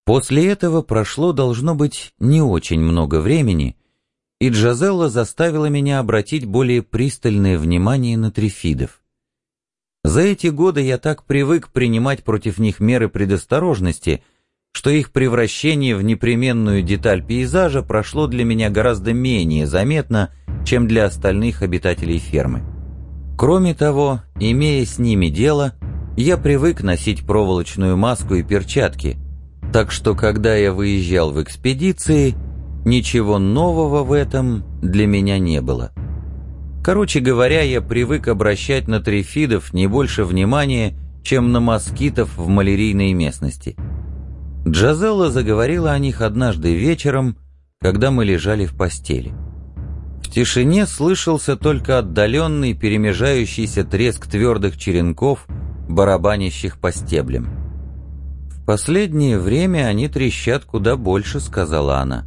После этого прошло, должно быть, не очень много времени, и Джазелла заставила меня обратить более пристальное внимание на трифидов. За эти годы я так привык принимать против них меры предосторожности, что их превращение в непременную деталь пейзажа прошло для меня гораздо менее заметно, чем для остальных обитателей фермы. Кроме того, имея с ними дело, я привык носить проволочную маску и перчатки, так что, когда я выезжал в экспедиции, ничего нового в этом для меня не было. Короче говоря, я привык обращать на трифидов не больше внимания, чем на москитов в малярийной местности. Джазелла заговорила о них однажды вечером, когда мы лежали в постели. В тишине слышался только отдаленный перемежающийся треск твердых черенков, барабанящих по стеблям. «В последнее время они трещат куда больше», — сказала она.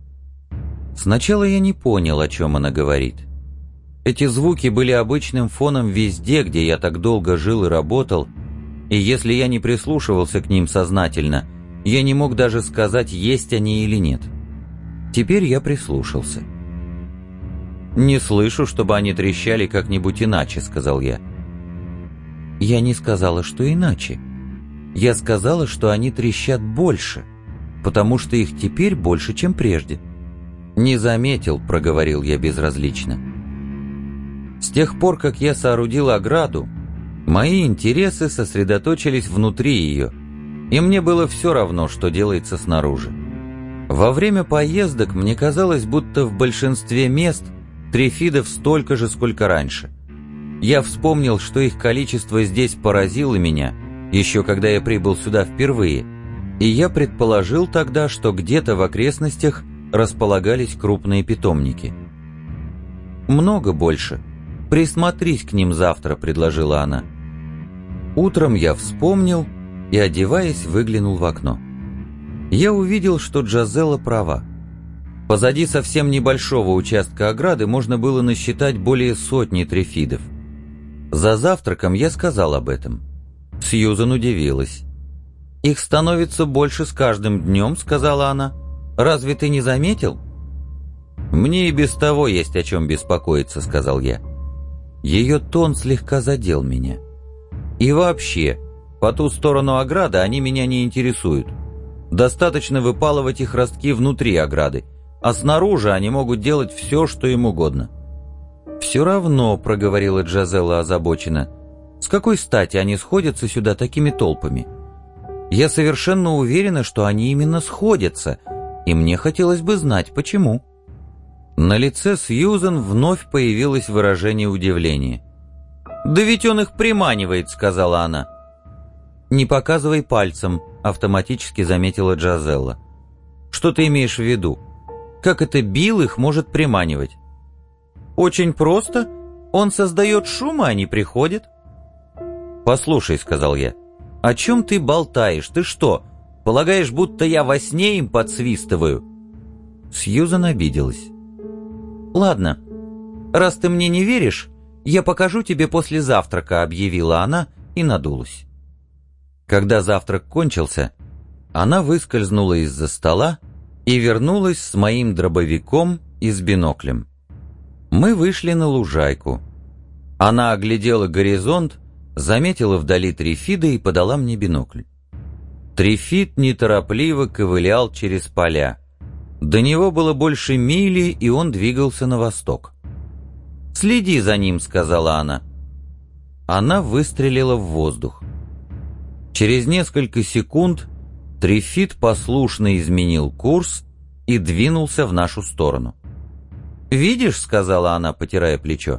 Сначала я не понял, о чем она говорит. Эти звуки были обычным фоном везде, где я так долго жил и работал, и если я не прислушивался к ним сознательно, я не мог даже сказать, есть они или нет. Теперь я прислушался. «Не слышу, чтобы они трещали как-нибудь иначе», — сказал я. «Я не сказала, что иначе. Я сказала, что они трещат больше, потому что их теперь больше, чем прежде». «Не заметил», — проговорил я безразлично. «С тех пор, как я соорудил ограду, мои интересы сосредоточились внутри ее, и мне было все равно, что делается снаружи. Во время поездок мне казалось, будто в большинстве мест трифидов столько же, сколько раньше. Я вспомнил, что их количество здесь поразило меня, еще когда я прибыл сюда впервые, и я предположил тогда, что где-то в окрестностях располагались крупные питомники. «Много больше. Присмотрись к ним завтра», — предложила она. Утром я вспомнил и, одеваясь, выглянул в окно. Я увидел, что Джазелла права. Позади совсем небольшого участка ограды можно было насчитать более сотни трифидов. За завтраком я сказал об этом. Сьюзан удивилась. «Их становится больше с каждым днем», — сказала она. «Разве ты не заметил?» «Мне и без того есть о чем беспокоиться», — сказал я. Ее тон слегка задел меня. «И вообще, по ту сторону ограды они меня не интересуют. Достаточно выпалывать их ростки внутри ограды, а снаружи они могут делать все, что им угодно». «Все равно», — проговорила Джазелла озабоченно, — «с какой стати они сходятся сюда такими толпами? Я совершенно уверена, что они именно сходятся, и мне хотелось бы знать, почему». На лице Сьюзан вновь появилось выражение удивления. «Да ведь он их приманивает», — сказала она. «Не показывай пальцем», — автоматически заметила Джазелла. «Что ты имеешь в виду? Как это Билл их может приманивать?» «Очень просто. Он создает шум, а они приходят». «Послушай», — сказал я, — «о чем ты болтаешь? Ты что, полагаешь, будто я во сне им подсвистываю?» Сьюзан обиделась. «Ладно, раз ты мне не веришь, я покажу тебе после завтрака», — объявила она и надулась. Когда завтрак кончился, она выскользнула из-за стола и вернулась с моим дробовиком и с биноклем. Мы вышли на лужайку. Она оглядела горизонт, заметила вдали трифида и подала мне бинокль. Трифид неторопливо ковылял через поля. До него было больше мили, и он двигался на восток. «Следи за ним», — сказала она. Она выстрелила в воздух. Через несколько секунд трифид послушно изменил курс и двинулся в нашу сторону. «Видишь», — сказала она, потирая плечо.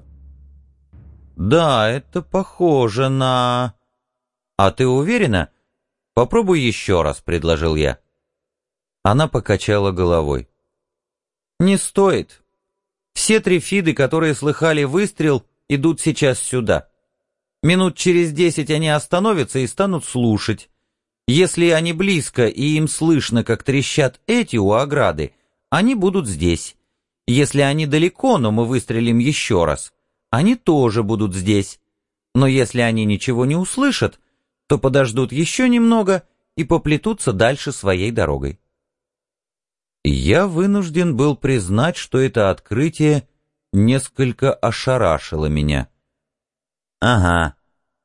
«Да, это похоже на...» «А ты уверена? Попробуй еще раз», — предложил я. Она покачала головой. «Не стоит. Все трифиды, которые слыхали выстрел, идут сейчас сюда. Минут через 10 они остановятся и станут слушать. Если они близко и им слышно, как трещат эти у ограды, они будут здесь. Если они далеко, но мы выстрелим еще раз, они тоже будут здесь. Но если они ничего не услышат, то подождут еще немного и поплетутся дальше своей дорогой. Я вынужден был признать, что это открытие несколько ошарашило меня. «Ага,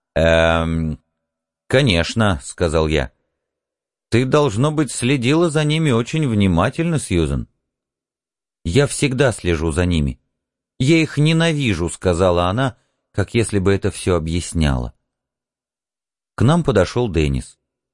конечно», — сказал я. «Ты, должно быть, следила за ними очень внимательно, Сьюзен». «Я всегда слежу за ними. Я их ненавижу», — сказала она, как если бы это все объясняло. К нам подошел Деннис.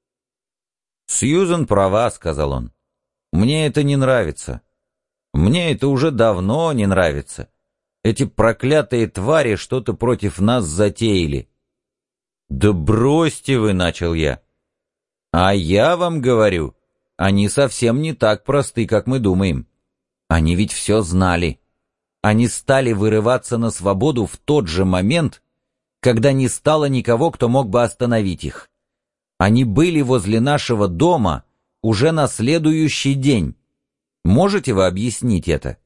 «Сьюзен права», — сказал он. «Мне это не нравится. Мне это уже давно не нравится. Эти проклятые твари что-то против нас затеяли». «Да бросьте вы», — начал я. «А я вам говорю, они совсем не так просты, как мы думаем. Они ведь все знали. Они стали вырываться на свободу в тот же момент, когда не стало никого, кто мог бы остановить их. Они были возле нашего дома уже на следующий день. Можете вы объяснить это?»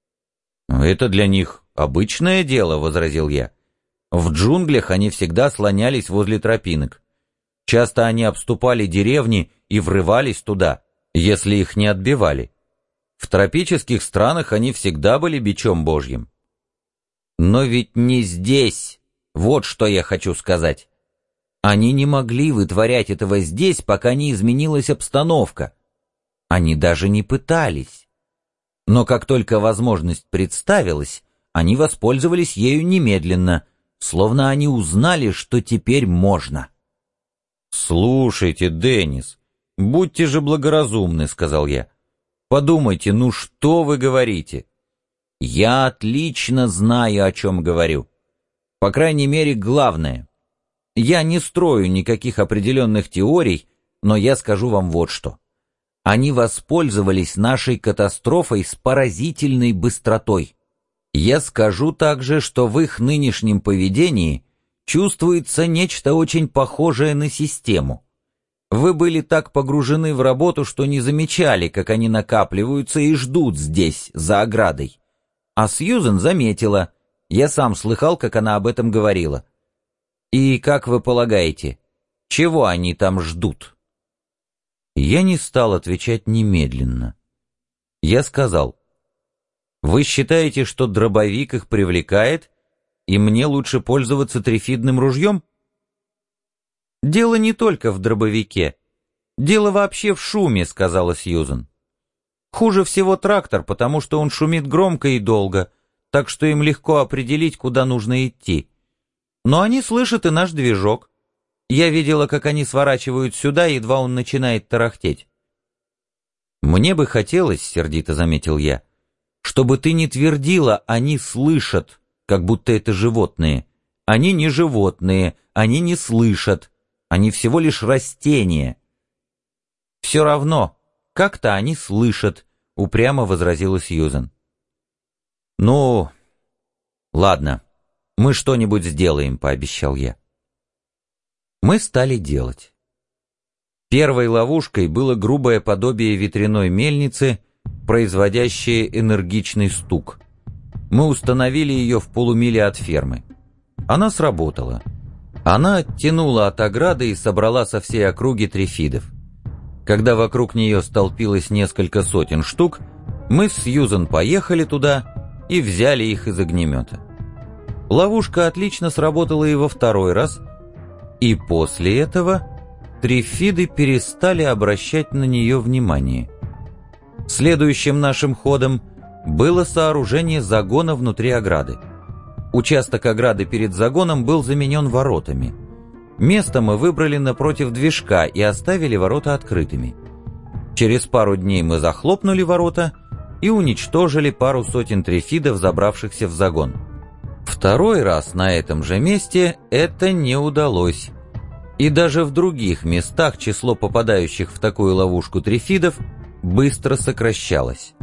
«Это для них обычное дело», — возразил я. «В джунглях они всегда слонялись возле тропинок. Часто они обступали деревни и врывались туда, если их не отбивали. В тропических странах они всегда были бичом Божьим». «Но ведь не здесь, вот что я хочу сказать. Они не могли вытворять этого здесь, пока не изменилась обстановка. Они даже не пытались. Но как только возможность представилась, они воспользовались ею немедленно, словно они узнали, что теперь можно». «Слушайте, Деннис, будьте же благоразумны», — сказал я. «Подумайте, ну что вы говорите?» «Я отлично знаю, о чем говорю. По крайней мере, главное. Я не строю никаких определенных теорий, но я скажу вам вот что. Они воспользовались нашей катастрофой с поразительной быстротой. Я скажу также, что в их нынешнем поведении чувствуется нечто очень похожее на систему. Вы были так погружены в работу, что не замечали, как они накапливаются и ждут здесь, за оградой. А Сьюзен заметила. Я сам слыхал, как она об этом говорила. И как вы полагаете, чего они там ждут?» Я не стал отвечать немедленно. Я сказал: «Вы считаете, что дробовик их привлекает, и мне лучше пользоваться трифидным ружьем?» «Дело не только в дробовике. Дело вообще в шуме», — сказала Сьюзен. «Хуже всего трактор, потому что он шумит громко и долго, так что им легко определить, куда нужно идти. Но они слышат и наш движок. Я видела, как они сворачивают сюда, едва он начинает тарахтеть». «Мне бы хотелось, — сердито заметил я, — чтобы ты не твердила «они слышат», как будто это животные. Они не животные, они не слышат, они всего лишь растения». «Все равно, как-то они слышат», — упрямо возразила Сьюзен. «Ну, ладно, мы что-нибудь сделаем», — пообещал я. Мы стали делать. Первой ловушкой было грубое подобие ветряной мельницы, производящее энергичный стук. Мы установили ее в полумиле от фермы. Она сработала. Она оттянула от ограды и собрала со всей округи трифидов. Когда вокруг нее столпилось несколько сотен штук, мы с Сьюзен поехали туда и взяли их из огнемета. Ловушка отлично сработала и во второй раз, и после этого трифиды перестали обращать на нее внимание. Следующим нашим ходом было сооружение загона внутри ограды. Участок ограды перед загоном был заменен воротами. Место мы выбрали напротив движка и оставили ворота открытыми. Через пару дней мы захлопнули ворота и уничтожили пару сотен трифидов, забравшихся в загон. Второй раз на этом же месте это не удалось. И даже в других местах число попадающих в такую ловушку трифидов быстро сокращалось.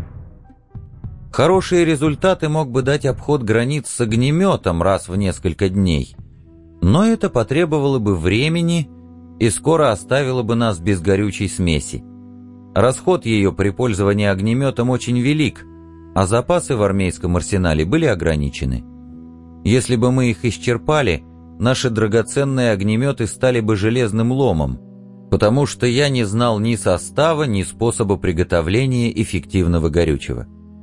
Хорошие результаты мог бы дать обход границ с огнеметом раз в несколько дней, но это потребовало бы времени и скоро оставило бы нас без горючей смеси. Расход ее при пользовании огнеметом очень велик, а запасы в армейском арсенале были ограничены. Если бы мы их исчерпали, наши драгоценные огнеметы стали бы железным ломом, потому что я не знал ни состава, ни способа приготовления эффективного горючего.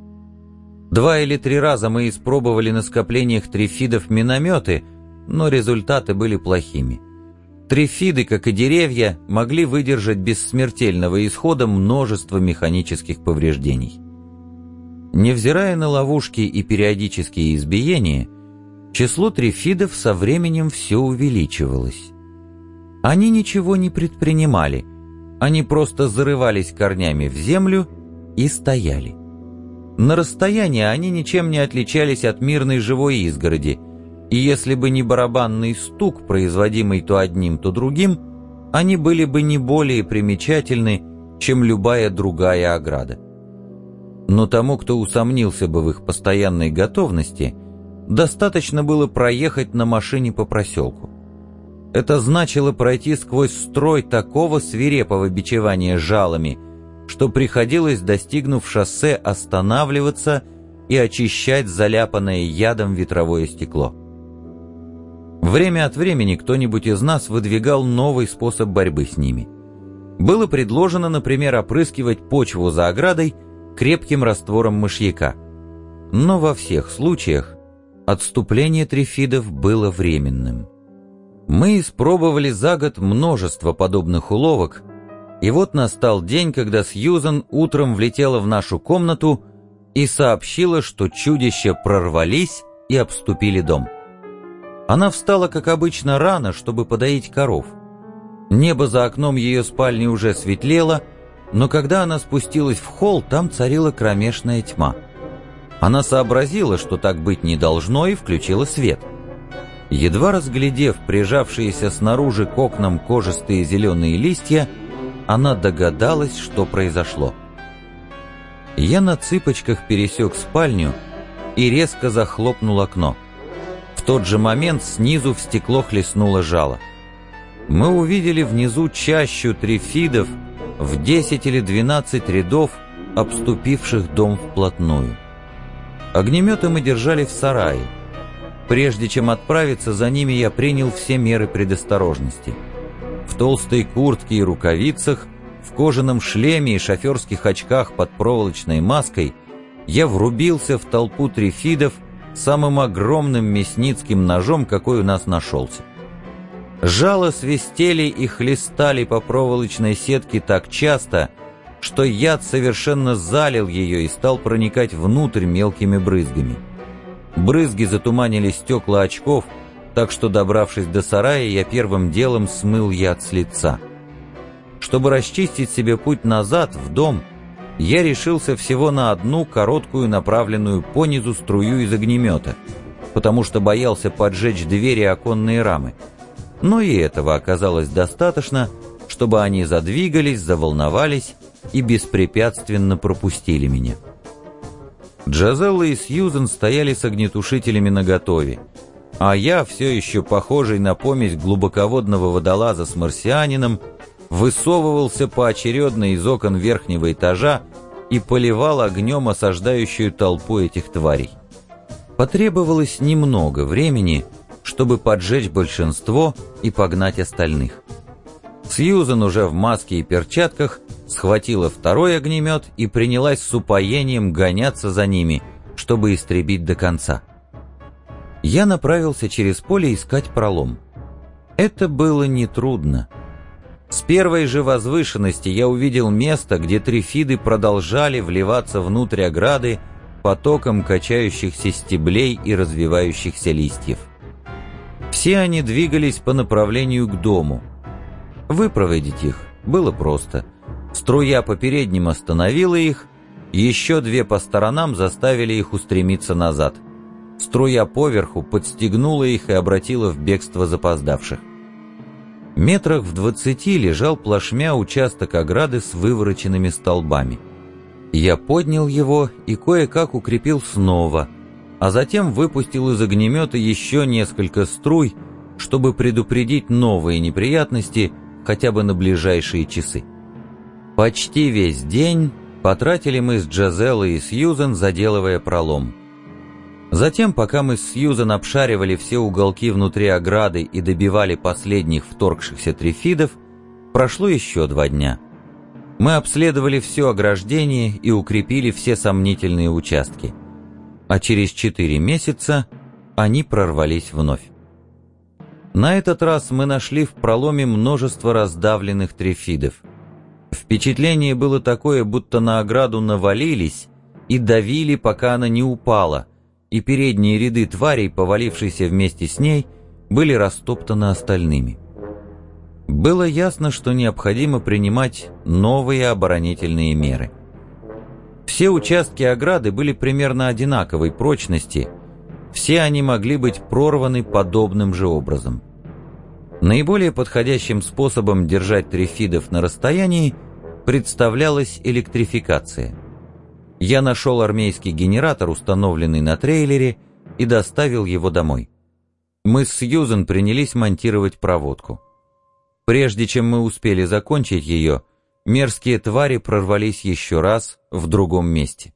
2 или 3 раза мы испробовали на скоплениях трифидов минометы, но результаты были плохими. Трифиды, как и деревья, могли выдержать без смертельного исхода множество механических повреждений. Невзирая на ловушки и периодические избиения, число трифидов со временем все увеличивалось. Они ничего не предпринимали, они просто зарывались корнями в землю и стояли. На расстоянии они ничем не отличались от мирной живой изгороди, и если бы не барабанный стук, производимый то одним, то другим, они были бы не более примечательны, чем любая другая ограда. Но тому, кто усомнился бы в их постоянной готовности, достаточно было проехать на машине по проселку. Это значило пройти сквозь строй такого свирепого бичевания жалами, что приходилось, достигнув шоссе, останавливаться и очищать заляпанное ядом ветровое стекло. Время от времени кто-нибудь из нас выдвигал новый способ борьбы с ними. Было предложено, например, опрыскивать почву за оградой крепким раствором мышьяка. Но во всех случаях отступление трифидов было временным. Мы испробовали за год множество подобных уловок, и вот настал день, когда Сьюзан утром влетела в нашу комнату и сообщила, что чудища прорвались и обступили дом. Она встала, как обычно, рано, чтобы подоить коров. Небо за окном ее спальни уже светлело, но когда она спустилась в холл, там царила кромешная тьма. Она сообразила, что так быть не должно, и включила свет. Едва разглядев прижавшиеся снаружи к окнам кожистые зеленые листья, она догадалась, что произошло. Я на цыпочках пересек спальню и резко захлопнул окно. В тот же момент снизу в стекло хлестнуло жало. Мы увидели внизу чащу трифидов в 10 или 12 рядов, обступивших дом вплотную. Огнеметы мы держали в сарае. Прежде чем отправиться за ними, я принял все меры предосторожности. В толстой куртке и рукавицах, в кожаном шлеме и шоферских очках под проволочной маской я врубился в толпу трифидов самым огромным мясницким ножом, какой у нас нашелся. Жало свистели и хлестали по проволочной сетке так часто, что яд совершенно залил ее и стал проникать внутрь мелкими брызгами. Брызги затуманили стекла очков, так что, добравшись до сарая, я первым делом смыл яд с лица. Чтобы расчистить себе путь назад, в дом, я решился всего на одну короткую, направленную понизу струю из огнемета, потому что боялся поджечь двери и оконные рамы. Но и этого оказалось достаточно, чтобы они задвигались, заволновались и беспрепятственно пропустили меня. Джазелла и Сьюзен стояли с огнетушителями наготове, а я, все еще похожий на помесь глубоководного водолаза с марсианином, высовывался поочередно из окон верхнего этажа и поливал огнем осаждающую толпу этих тварей. Потребовалось немного времени, чтобы поджечь большинство и погнать остальных. Сьюзен уже в маске и перчатках схватила второй огнемет и принялась с упоением гоняться за ними, чтобы истребить до конца. Я направился через поле искать пролом. Это было нетрудно. С первой же возвышенности я увидел место, где трифиды продолжали вливаться внутрь ограды потоком качающихся стеблей и развивающихся листьев. Все они двигались по направлению к дому. Выпроводить их было просто. Струя по передним остановила их, еще 2 по сторонам заставили их устремиться назад. Струя поверху подстегнула их и обратила в бегство запоздавших. Метрах в 20 лежал плашмя участок ограды с вывороченными столбами. Я поднял его и кое-как укрепил снова, а затем выпустил из огнемета еще несколько струй, чтобы предупредить новые неприятности хотя бы на ближайшие часы. Почти весь день потратили мы с Джазеллой и Сьюзен, заделывая пролом. Затем, пока мы с Сьюзен обшаривали все уголки внутри ограды и добивали последних вторгшихся трифидов, Прошло еще 2 дня. Мы обследовали все ограждение и укрепили все сомнительные участки. А через 4 месяца они прорвались вновь. На этот раз мы нашли в проломе множество раздавленных трифидов. Впечатление было такое, будто на ограду навалились и давили, пока она не упала, и передние ряды тварей, повалившиеся вместе с ней, были растоптаны остальными. Было ясно, что необходимо принимать новые оборонительные меры. Все участки ограды были примерно одинаковой прочности, все они могли быть прорваны подобным же образом. Наиболее подходящим способом держать трифидов на расстоянии представлялась электрификация. Я нашел армейский генератор, установленный на трейлере, и доставил его домой. Мы с Сьюзен принялись монтировать проводку. Прежде чем мы успели закончить ее, мерзкие твари прорвались еще раз в другом месте.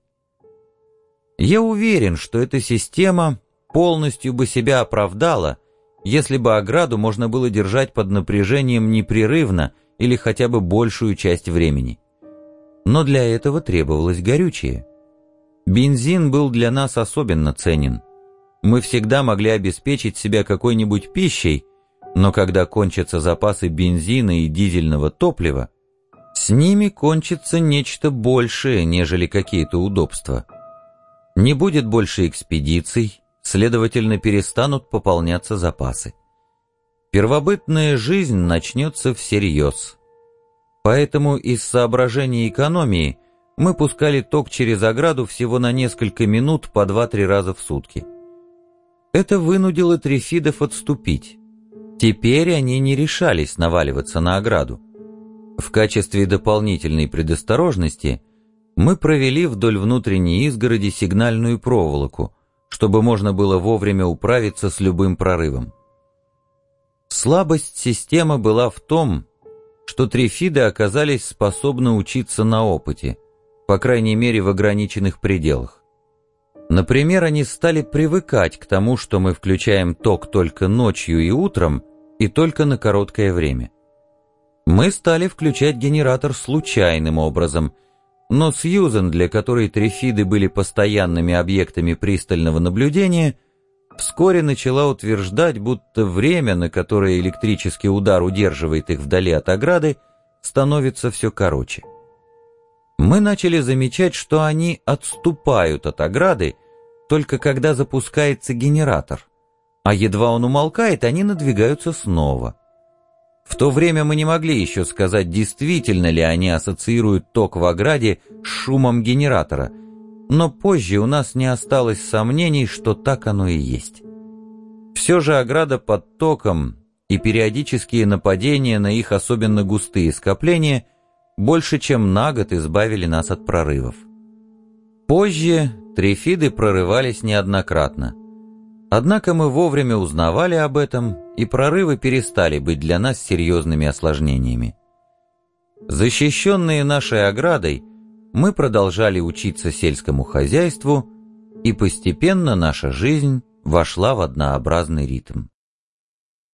Я уверен, что эта система полностью бы себя оправдала, если бы ограду можно было держать под напряжением непрерывно или хотя бы большую часть времени. Но для этого требовалось горючее. Бензин был для нас особенно ценен. Мы всегда могли обеспечить себя какой-нибудь пищей, но когда кончатся запасы бензина и дизельного топлива, с ними кончится нечто большее, нежели какие-то удобства. Не будет больше экспедиций, следовательно, перестанут пополняться запасы. Первобытная жизнь начнется всерьез. Поэтому из соображений экономии мы пускали ток через ограду всего на несколько минут по 2-3 раза в сутки. Это вынудило трифидов отступить. Теперь они не решались наваливаться на ограду. В качестве дополнительной предосторожности мы провели вдоль внутренней изгороди сигнальную проволоку, чтобы можно было вовремя управиться с любым прорывом. Слабость системы была в том, что трифиды оказались способны учиться на опыте, по крайней мере в ограниченных пределах. Например, они стали привыкать к тому, что мы включаем ток только ночью и утром, и только на короткое время. Мы стали включать генератор случайным образом, но Сьюзен, для которой трифиды были постоянными объектами пристального наблюдения, вскоре начала утверждать, будто время, на которое электрический удар удерживает их вдали от ограды, становится все короче. Мы начали замечать, что они отступают от ограды только когда запускается генератор, а едва он умолкает, они надвигаются снова. В то время мы не могли еще сказать, действительно ли они ассоциируют ток в ограде с шумом генератора, но позже у нас не осталось сомнений, что так оно и есть. Все же ограда под током и периодические нападения на их особенно густые скопления больше чем на год избавили нас от прорывов. Позже трифиды прорывались неоднократно. Однако мы вовремя узнавали об этом, и прорывы перестали быть для нас серьезными осложнениями. Защищенные нашей оградой, мы продолжали учиться сельскому хозяйству, и постепенно наша жизнь вошла в однообразный ритм.